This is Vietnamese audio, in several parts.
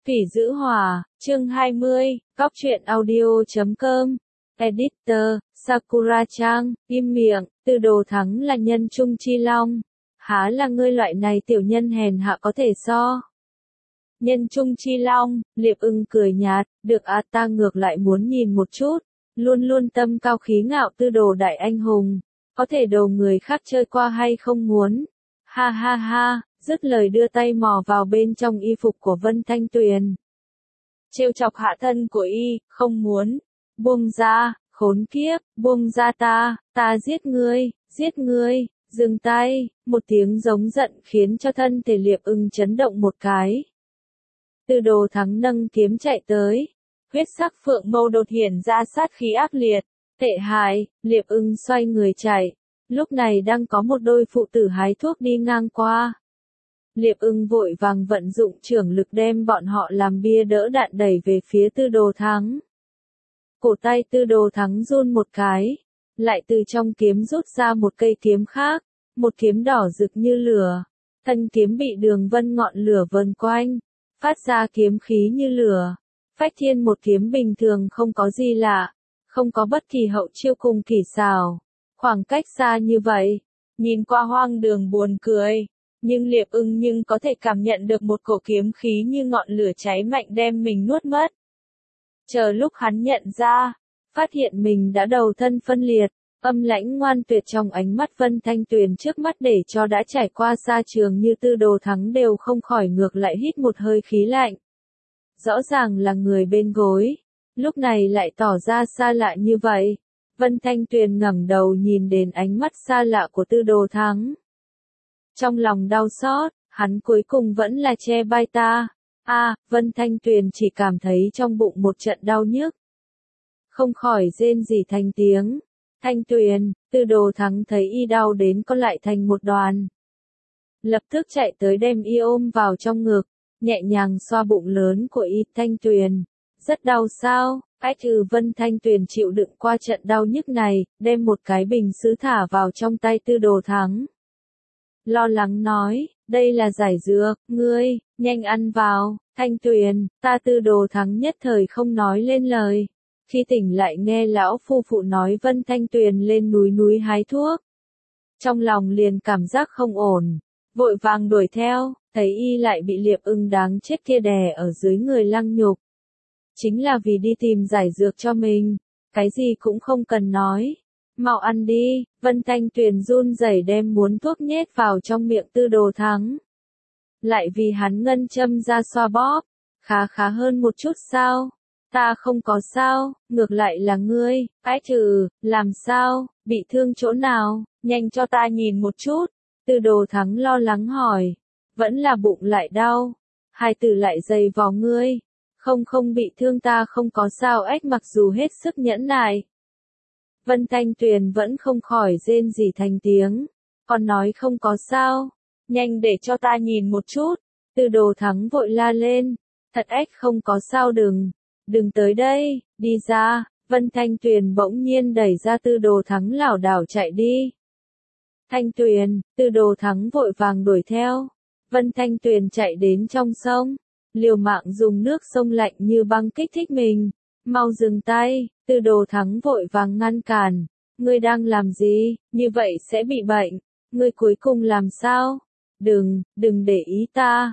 Phỉ Dữ Hòa, chương 20, Góc truyện audio.com. Editor, Sakura-chan, im miệng, Tư Đồ Thắng là nhân trung chi long. Há là ngươi loại này tiểu nhân hèn hạ có thể so. Nhân trung chi long, Liệp Ưng cười nhạt, được à, ta ngược lại muốn nhìn một chút. Luôn luôn tâm cao khí ngạo Tư Đồ đại anh hùng, có thể đồ người khác chơi qua hay không muốn. Ha ha ha, dứt lời đưa tay mò vào bên trong y phục của Vân Thanh Tuyền. Trêu chọc hạ thân của y, không muốn. Buông ra, khốn kiếp, buông ra ta giết ngươi, dừng tay, một tiếng giống giận khiến cho thân thể Liệp Ưng chấn động một cái. Tư Đồ Thắng nâng kiếm chạy tới, huyết sắc phượng mâu đột hiện ra sát khí ác liệt, tệ hại, Liệp Ưng xoay người chạy, lúc này đang có một đôi phụ tử hái thuốc đi ngang qua. Liệp Ưng vội vàng vận dụng trưởng lực đem bọn họ làm bia đỡ đạn đẩy về phía Tư Đồ Thắng. Cổ tay Tư Đồ Thắng run một cái, lại từ trong kiếm rút ra một cây kiếm khác, một kiếm đỏ rực như lửa. Thân kiếm bị đường vân ngọn lửa vần quanh, phát ra kiếm khí như lửa. Phách Thiên một kiếm bình thường không có gì lạ, không có bất kỳ hậu chiêu cùng kỳ xảo. Khoảng cách xa như vậy, nhìn qua hoang đường buồn cười. Nhưng Liệp Ưng có thể cảm nhận được một cổ kiếm khí như ngọn lửa cháy mạnh đem mình nuốt mất. Chờ lúc hắn nhận ra, phát hiện mình đã đầu thân phân liệt, âm lãnh ngoan tuyệt trong ánh mắt Vân Thanh Tuyền trước mắt để cho đã trải qua xa trường như Tư Đồ Thắng đều không khỏi ngược lại hít một hơi khí lạnh. Rõ ràng là người bên gối, lúc này lại tỏ ra xa lạ như vậy. Vân Thanh Tuyền ngẩng đầu nhìn đến ánh mắt xa lạ của Tư Đồ Thắng. Trong lòng đau xót, hắn cuối cùng vẫn là che bai ta. Vân Thanh Tuyền chỉ cảm thấy trong bụng một trận đau nhức. Không khỏi rên rỉ thành tiếng. Thanh Tuyền, Tư Đồ Thắng thấy y đau đến con lại thành một đoàn. Lập tức chạy tới đem y ôm vào trong ngực, nhẹ nhàng xoa bụng lớn của y. Thanh Tuyền, rất đau sao? Vân Thanh Tuyền chịu đựng qua trận đau nhức này, đem một cái bình sứ thả vào trong tay Tư Đồ Thắng. Lo lắng nói, đây là giải dược, ngươi, nhanh ăn vào. Thanh Tuyền, ta Tư Đồ Thắng nhất thời không nói lên lời. Khi tỉnh lại nghe lão phu phụ nói Vân Thanh Tuyền lên núi hái thuốc. Trong lòng liền cảm giác không ổn, vội vàng đuổi theo, thấy y lại bị Liệp Ưng đáng chết kia đè ở dưới người lăng nhục. Chính là vì đi tìm giải dược cho mình, cái gì cũng không cần nói. Mau ăn đi, Vân Thanh Tuyền run rẩy đem muốn thuốc nhét vào trong miệng Tư Đồ Thắng. Lại vì hắn ngân châm ra xoa bóp, khá hơn một chút sao? Ta không có sao, ngược lại là ngươi, làm sao, bị thương chỗ nào, nhanh cho ta nhìn một chút. Tư Đồ Thắng lo lắng hỏi, vẫn là bụng lại đau, hai từ lại dày vò ngươi. Không bị thương, ta không có sao. Mặc dù hết sức nhẫn nại, Vân Thanh Tuyền vẫn không khỏi rên rỉ thành tiếng, còn nói không có sao, nhanh để cho ta nhìn một chút. Tư Đồ Thắng vội la lên, thật không có sao, đừng tới đây, đi ra. Vân Thanh Tuyền bỗng nhiên đẩy ra Tư Đồ Thắng lảo đảo chạy đi. Thanh Tuyền, Tư Đồ Thắng vội vàng đuổi theo. Vân Thanh Tuyền chạy đến trong sông, liều mạng dùng nước sông lạnh như băng kích thích mình. Mau dừng tay, Tư Đồ Thắng vội vàng ngăn cản. Ngươi đang làm gì, như vậy sẽ bị bệnh. Ngươi cuối cùng làm sao? Đừng để ý ta.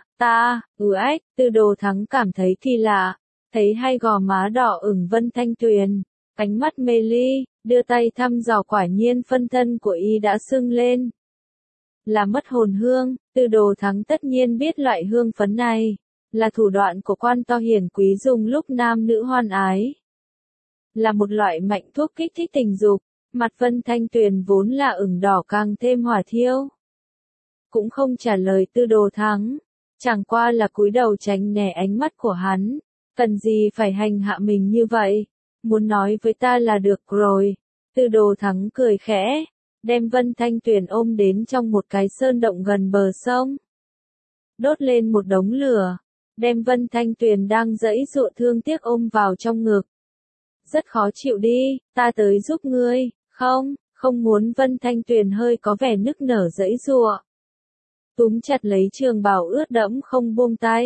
Tư Đồ Thắng cảm thấy kỳ lạ, thấy hai gò má đỏ ửng Vân Thanh Tuyền, ánh mắt mê ly, đưa tay thăm dò, quả nhiên phân thân của y đã sưng lên. Là mất hồn hương. Tư Đồ Thắng tất nhiên biết loại hương phấn này là thủ đoạn của quan to hiển quý dùng lúc nam nữ hoan ái. Là một loại mạnh thuốc kích thích tình dục, mặt Vân Thanh Tuyền vốn là ửng đỏ càng thêm hỏa thiêu. Cũng không trả lời Tư Đồ Thắng, chẳng qua là cúi đầu tránh né ánh mắt của hắn. Cần gì phải hành hạ mình như vậy, muốn nói với ta là được rồi. Tư Đồ Thắng cười khẽ, đem Vân Thanh Tuyền ôm đến trong một cái sơn động gần bờ sông. Đốt lên một đống lửa, đem Vân Thanh Tuyền đang giãy giụa thương tiếc ôm vào trong ngực. Rất khó chịu đi, ta tới giúp ngươi. Không muốn. Vân Thanh Tuyền hơi có vẻ nức nở giãy giụa, túm chặt lấy trường bào ướt đẫm không buông tay.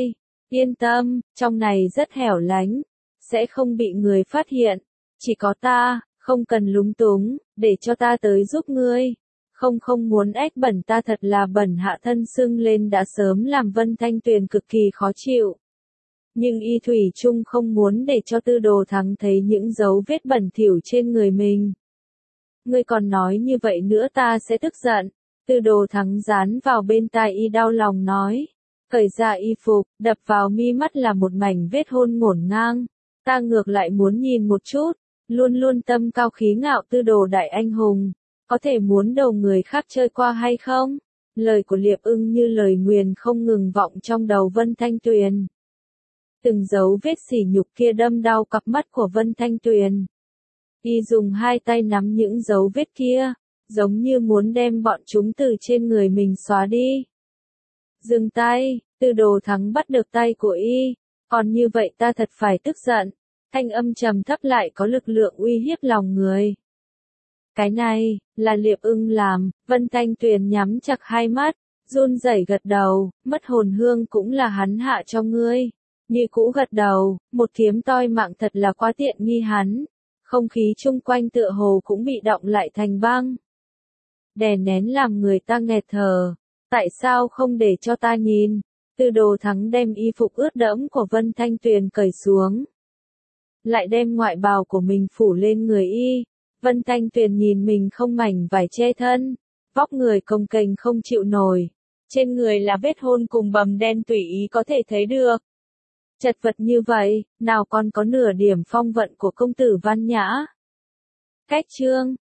Yên tâm, trong này rất hẻo lánh, sẽ không bị người phát hiện. Chỉ có ta, không cần lúng túng, để cho ta tới giúp ngươi. Không muốn ếch bẩn ta thật là bẩn hạ thân sưng lên đã sớm làm Vân Thanh Tuyền cực kỳ khó chịu. Nhưng y thủy chung không muốn để cho Tư Đồ Thắng thấy những dấu vết bẩn thỉu trên người mình. Ngươi còn nói như vậy nữa ta sẽ tức giận. Tư Đồ Thắng dán vào bên tai y đau lòng nói. Cởi ra y phục, đập vào mi mắt là một mảnh vết hôn ngổn ngang. Ta ngược lại muốn nhìn một chút. Luôn luôn tâm cao khí ngạo Tư Đồ đại anh hùng. Có thể muốn đầu người khác chơi qua hay không? Lời của Liệp Ưng như lời nguyền không ngừng vọng trong đầu Vân Thanh Tuyền. Từng dấu vết sỉ nhục kia đâm đau cặp mắt của Vân Thanh Tuyền. Y dùng hai tay nắm những dấu vết kia, giống như muốn đem bọn chúng từ trên người mình xóa đi. Dừng tay, Tư Đồ Thắng bắt được tay của y, còn như vậy ta thật phải tức giận. Thanh âm trầm thấp lại có lực lượng uy hiếp lòng người. Cái này, là Liệp Ưng làm, Vân Thanh Tuyền nhắm chặt hai mắt, run rẩy gật đầu, mất hồn hương cũng là hắn hạ cho ngươi. Như cũ gật đầu, một kiếm toi mạng thật là quá tiện nghi hắn. Không khí chung quanh tựa hồ cũng bị động lại thành băng. Đè nén làm người ta nghẹt thở. Tại sao không để cho ta nhìn? Tư Đồ Thắng đem y phục ướt đẫm của Vân Thanh Tuyền cởi xuống. Lại đem ngoại bào của mình phủ lên người y. Vân Thanh Tuyền nhìn mình không mảnh vải che thân. Vóc người cồng kềnh không chịu nổi. Trên người là vết hôn cùng bầm đen tùy ý có thể thấy được. Chật vật như vậy, nào còn có nửa điểm phong vận của công tử Văn Nhã. Cách chương